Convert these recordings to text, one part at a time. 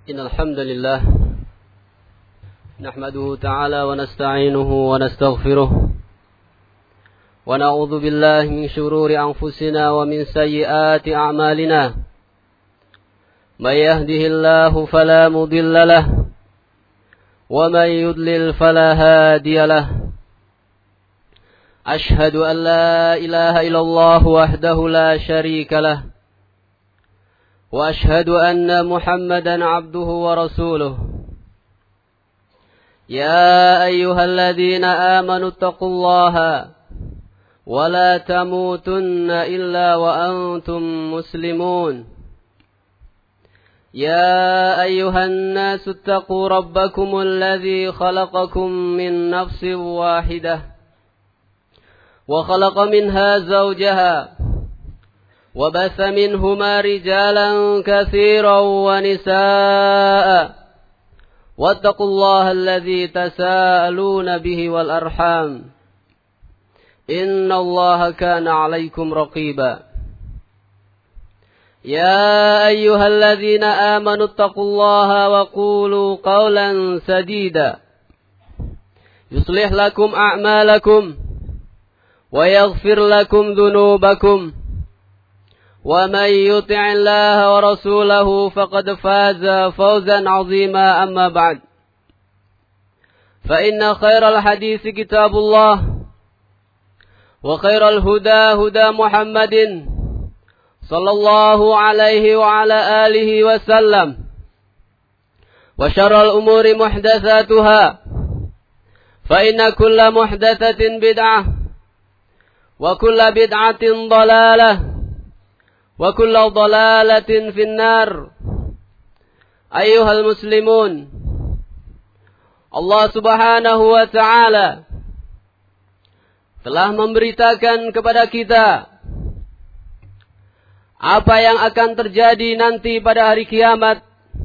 إن الحمد لله نحمده تعالى ونستعينه ونستغفره ونعوذ بالله من شرور أنفسنا ومن سيئات أعمالنا من يهده الله فلا مضل له ومن يضلل فلا هادي له أشهد أن لا إله إلا الله وحده لا شريك له وأشهد أن محمدا عبده ورسوله يا أيها الذين آمنوا اتقوا الله ولا تموتن إلا وأنتم مسلمون يا أيها الناس اتقوا ربكم الذي خلقكم من نفس واحدة وخلق منها زوجها وبث منهما رجالا كثيرا ونساء واتقوا الله الذي تساءلون به والأرحام إن الله كان عليكم رقيبا يا أيها الذين آمنوا اتقوا الله وقولوا قولا سديدا يصلح لكم أعمالكم ويغفر لكم ذنوبكم ومن يطع الله ورسوله فقد فاز فوزا عظيما أما بعد فإن خير الحديث كتاب الله وخير الهدى هدى محمد صلى الله عليه وعلى آله وسلم وشر الأمور محدثاتها فإن كل محدثة بدعة وكل بدعة ضلالة وكل ضلالة في النار. أيها المسلمون, Allah subhanahu wa ta'ala telah memberitakan kepada kita apa yang akan terjadi nanti pada hari kiamat.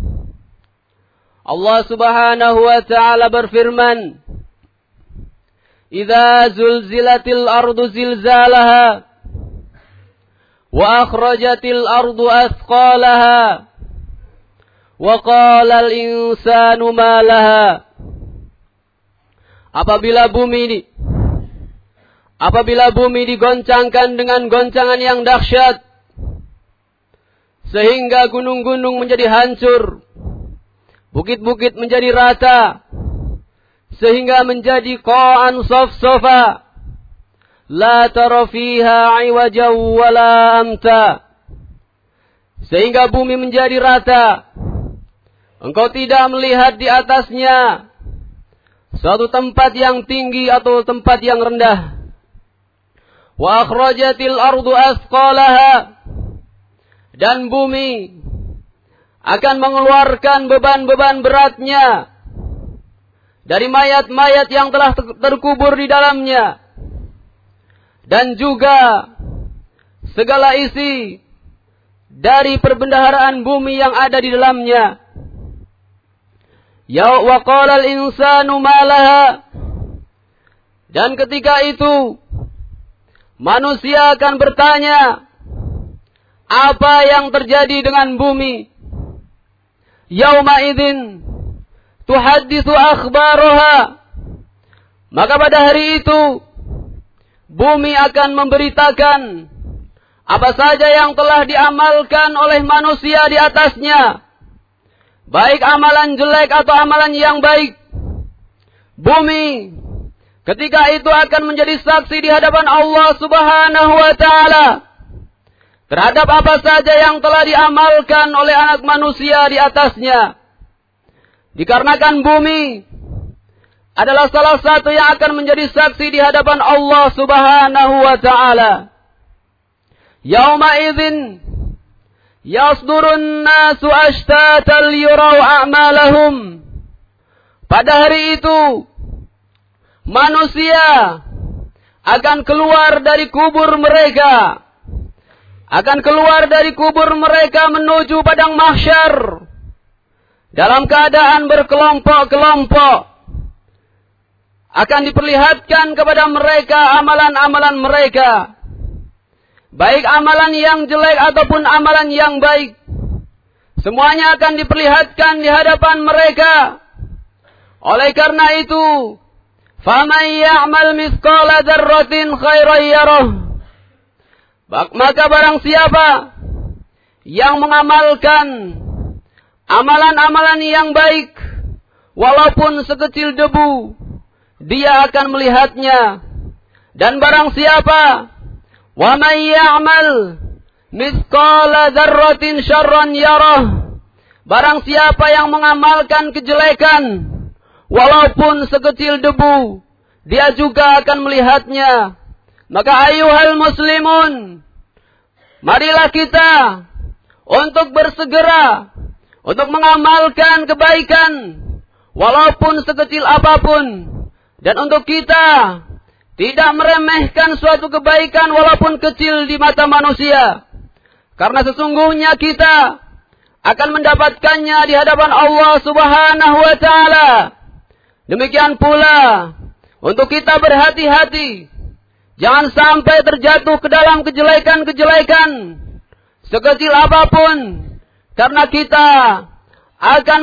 Allah subhanahu wa ta'ala berfirman, "Idza zulzilatil ardu zilzalaha wa akhrajatil ardu athqalaha wa qala al insanu ma laha." Apabila bumi digoncangkan dengan goncangan yang dahsyat sehingga gunung-gunung menjadi hancur, bukit-bukit menjadi rata sehingga menjadi qa'an saf-safa, la tara fiha 'iwajan wala amta, sehingga bumi menjadi rata, engkau tidak melihat di atasnya suatu tempat yang tinggi atau tempat yang rendah. Wa akhrajatil ardu athqalaha, dan bumi akan mengeluarkan beban-beban beratnya dari mayat-mayat yang telah terkubur di dalamnya, dan juga segala isi dari perbendaharaan bumi yang ada di dalamnya. Ya wa qala al insanu ma laha, dan ketika itu manusia akan bertanya, apa yang terjadi dengan bumi? Yauma idzin tuhadditsu akhbaraha, maka pada hari itu bumi akan memberitakan apa saja yang telah diamalkan oleh manusia di atasnya, baik amalan jelek atau amalan yang baik. Bumi ketika itu akan menjadi saksi di hadapan Allah subhanahu wa ta'ala terhadap apa saja yang telah diamalkan oleh anak manusia di atasnya. Dikarenakan bumi adalah salah satu yang akan menjadi saksi di hadapan Allah subhanahu wa ta'ala. Yauma idzin yasdurun nasu ashtatan liyurau a'malahum, pada hari itu manusia akan keluar dari kubur mereka, menuju padang mahsyar dalam keadaan berkelompok-kelompok. Akan diperlihatkan kepada mereka amalan-amalan mereka, baik amalan yang jelek ataupun amalan yang baik. Semuanya akan diperlihatkan di hadapan mereka. Oleh karena itu, faman ya'mal mithqala dzarratin khairan yarah. Maka barang siapa yang mengamalkan amalan-amalan yang baik, walaupun sekecil debu, dia akan melihatnya. Dan barang siapa wa man ya'mal mithqala dzarratin syarran yarah, barang siapa yang mengamalkan kejelekan walaupun sekecil debu, dia juga akan melihatnya. Maka ayuhal muslimun, marilah kita untuk bersegera untuk mengamalkan kebaikan walaupun sekecil apapun, dan untuk kita tidak meremehkan suatu kebaikan walaupun kecil di mata manusia. Karena sesungguhnya kita akan mendapatkannya di hadapan Allah Subhanahu wa taala. Demikian pula untuk kita berhati-hati, jangan sampai terjatuh ke dalam kejelekan-kejelekan sekecil apapun, karena kita akan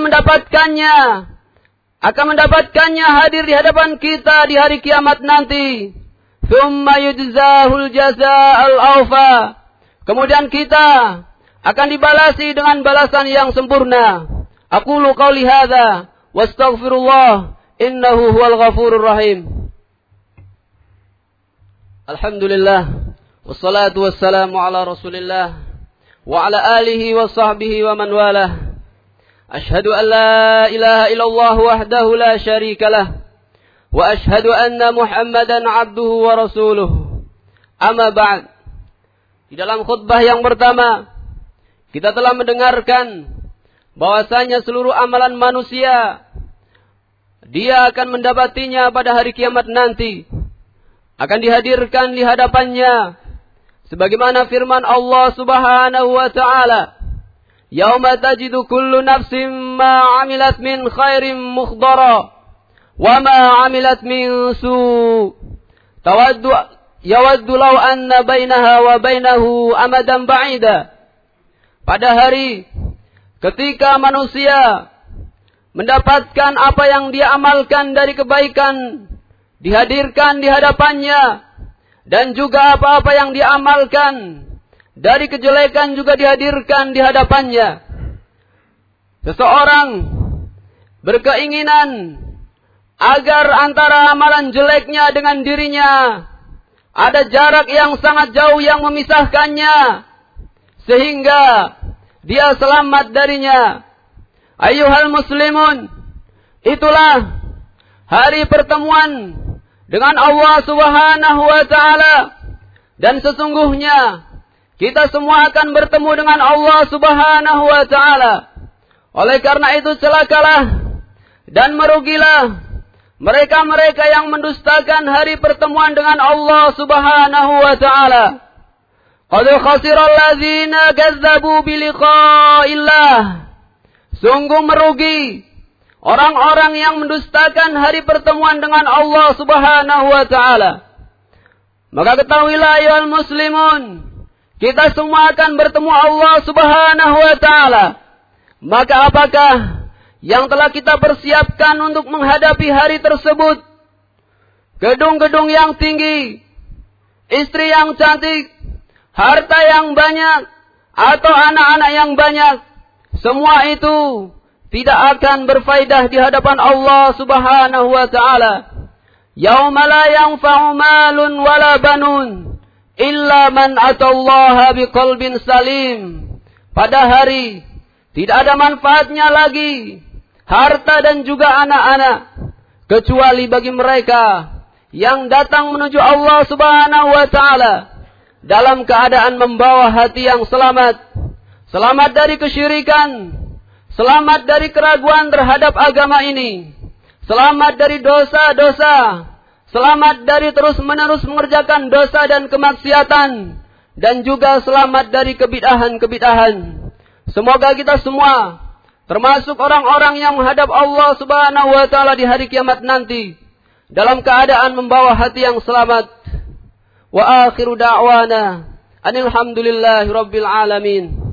mendapatkannya hadir di hadapan kita di hari kiamat nanti. Tsumma yujzahul jazaa'al awfa. Kemudian kita akan dibalasi dengan balasan yang sempurna. Aqulu qauli hadza wastaghfirullah innahu huwal ghafurur rahim. Alhamdulillah wassalatu wassalamu ala Rasulillah wa ala alihi wa sahbihi wa man walah. Ashhadu an la ilaha illallah wahdahu la syarika lah wa ashhadu anna Muhammadan abduhu wa rasuluh. Amma ba'd. Di dalam khutbah yang pertama, kita telah mendengarkan bahwasanya seluruh amalan manusia dia akan mendapatinya pada hari kiamat nanti, akan dihadirkan di hadapannya sebagaimana firman Allah Subhanahu wa taala, yauma tajidu kullu nafsin ma 'amilat min khairin muhdara wa ma 'amilat min su' yawaddu law anna bainaha wa bainahu amadan ba'ida. Pada hari ketika manusia mendapatkan apa yang dia amalkan dari kebaikan dihadirkan di hadapannya, dan juga apa-apa yang dia amalkan dari kejelekan juga dihadirkan di hadapannya. Seseorang berkeinginan agar antara amalan jeleknya dengan dirinya ada jarak yang sangat jauh yang memisahkannya, sehingga dia selamat darinya. Ayyuhal muslimun, itulah hari pertemuan dengan Allah Subhanahu wa taala, dan sesungguhnya kita semua akan bertemu dengan Allah Subhanahu wa taala. Oleh karena itu celakalah dan merugilah mereka-mereka yang mendustakan hari pertemuan dengan Allah Subhanahu wa taala. Qad khasira alladzina kazzabu bi liqa'illah. Sungguh merugi orang-orang yang mendustakan hari pertemuan dengan Allah Subhanahu wa taala. Maka ketahuilah ya muslimun, kita semua akan bertemu Allah Subhanahu wa taala. Maka apakah yang telah kita persiapkan untuk menghadapi hari tersebut? Gedung-gedung yang tinggi, istri yang cantik, harta yang banyak, atau anak-anak yang banyak, semua itu tidak akan berfaedah di hadapan Allah Subhanahu wa taala. Yauma la yanfa'u malun wala banun illa man atallaha biqalbin salim. Pada hari tidak ada manfaatnya lagi harta dan juga anak-anak, kecuali bagi mereka yang datang menuju Allah Subhanahu wa taala dalam keadaan membawa hati yang selamat, selamat dari kesyirikan, selamat dari keraguan terhadap agama ini, selamat dari dosa-dosa, selamat dari terus-menerus mengerjakan dosa dan kemaksiatan, dan juga selamat dari kebid'ahan-kebid'ahan. Semoga kita semua termasuk orang-orang yang menghadap Allah Subhanahu wa taala di hari kiamat nanti dalam keadaan membawa hati yang selamat. Wa akhiru da'wana anil hamdulillahi rabbil alamin.